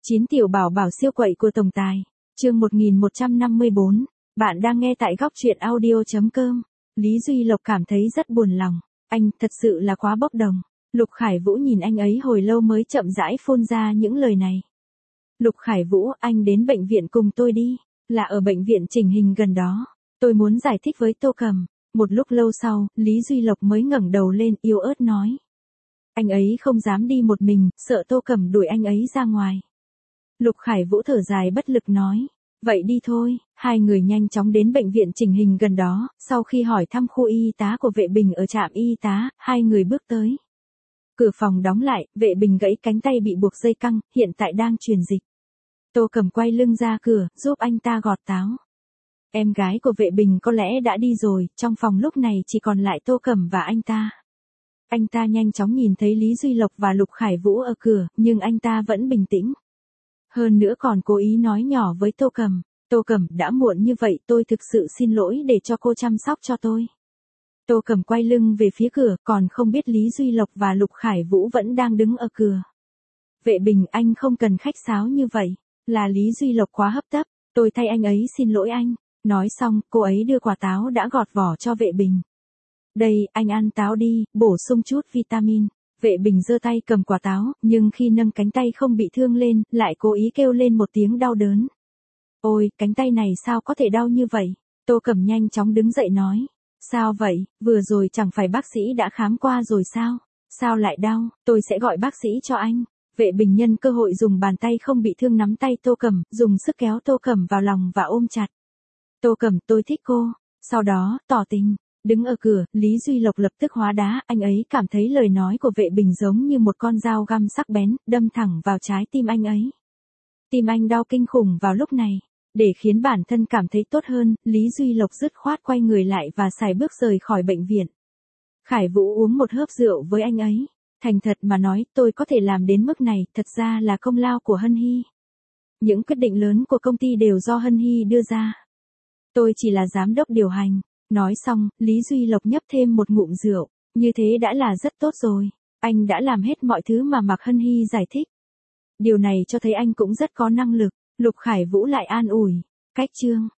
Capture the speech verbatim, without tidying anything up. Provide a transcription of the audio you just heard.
chín tiểu bảo bảo siêu quậy của tổng tài. Chương một nghìn một trăm năm mươi bốn. Bạn đang nghe tại góc truyện audio chấm com. Lý Duy Lộc cảm thấy rất buồn lòng. Anh thật sự là quá bốc đồng. Lục Khải Vũ nhìn anh ấy hồi lâu mới chậm rãi phun ra những lời này. Lục Khải Vũ, anh đến bệnh viện cùng tôi đi. Là ở bệnh viện chỉnh hình gần đó. Tôi muốn giải thích với Tô Cầm. Một lúc lâu sau, Lý Duy Lộc mới ngẩng đầu lên yếu ớt nói. Anh ấy không dám đi một mình, sợ Tô Cầm đuổi anh ấy ra ngoài. Lục Khải Vũ thở dài bất lực nói. Vậy đi thôi, hai người nhanh chóng đến bệnh viện chỉnh hình gần đó, sau khi hỏi thăm khu y tá của vệ bình ở trạm y tá, hai người bước tới. Cửa phòng đóng lại, vệ bình gãy cánh tay bị buộc dây căng, hiện tại đang truyền dịch. Tô Cầm quay lưng ra cửa, giúp anh ta gọt táo. Em gái của vệ bình có lẽ đã đi rồi, trong phòng lúc này chỉ còn lại Tô Cầm và anh ta. Anh ta nhanh chóng nhìn thấy Lý Duy Lộc và Lục Khải Vũ ở cửa, nhưng anh ta vẫn bình tĩnh. Hơn nữa còn cố ý nói nhỏ với Tô Cầm, Tô Cầm, đã muộn như vậy tôi thực sự xin lỗi để cho cô chăm sóc cho tôi. Tô Cầm quay lưng về phía cửa, còn không biết Lý Duy Lộc và Lục Khải Vũ vẫn đang đứng ở cửa. Vệ bình, anh không cần khách sáo như vậy, là Lý Duy Lộc quá hấp tấp, tôi thay anh ấy xin lỗi anh. Nói xong, cô ấy đưa quả táo đã gọt vỏ cho vệ bình. Đây, anh ăn táo đi, bổ sung chút vitamin. Vệ bình giơ tay cầm quả táo, nhưng khi nâng cánh tay không bị thương lên, lại cố ý kêu lên một tiếng đau đớn. Ôi, cánh tay này sao có thể đau như vậy? Tô Cầm nhanh chóng đứng dậy nói. Sao vậy, vừa rồi chẳng phải bác sĩ đã khám qua rồi sao? Sao lại đau, tôi sẽ gọi bác sĩ cho anh. Vệ bình nhân cơ hội dùng bàn tay không bị thương nắm tay Tô Cầm, dùng sức kéo Tô Cầm vào lòng và ôm chặt. Tô Cầm, tôi thích cô. Sau đó, tỏ tình. Đứng ở cửa, Lý Duy Lộc lập tức hóa đá, anh ấy cảm thấy lời nói của vệ bình giống như một con dao găm sắc bén, đâm thẳng vào trái tim anh ấy. Tim anh đau kinh khủng vào lúc này. Để khiến bản thân cảm thấy tốt hơn, Lý Duy Lộc dứt khoát quay người lại và sải bước rời khỏi bệnh viện. Khải Vũ uống một hớp rượu với anh ấy. Thành thật mà nói, tôi có thể làm đến mức này, thật ra là công lao của Hân Hy. Những quyết định lớn của công ty đều do Hân Hy đưa ra. Tôi chỉ là giám đốc điều hành. Nói xong, Lý Duy Lộc nhấp thêm một ngụm rượu. Như thế đã là rất tốt rồi. Anh đã làm hết mọi thứ mà Mạc Hân Hy giải thích. Điều này cho thấy anh cũng rất có năng lực. Lục Khải Vũ lại an ủi. Cách chương.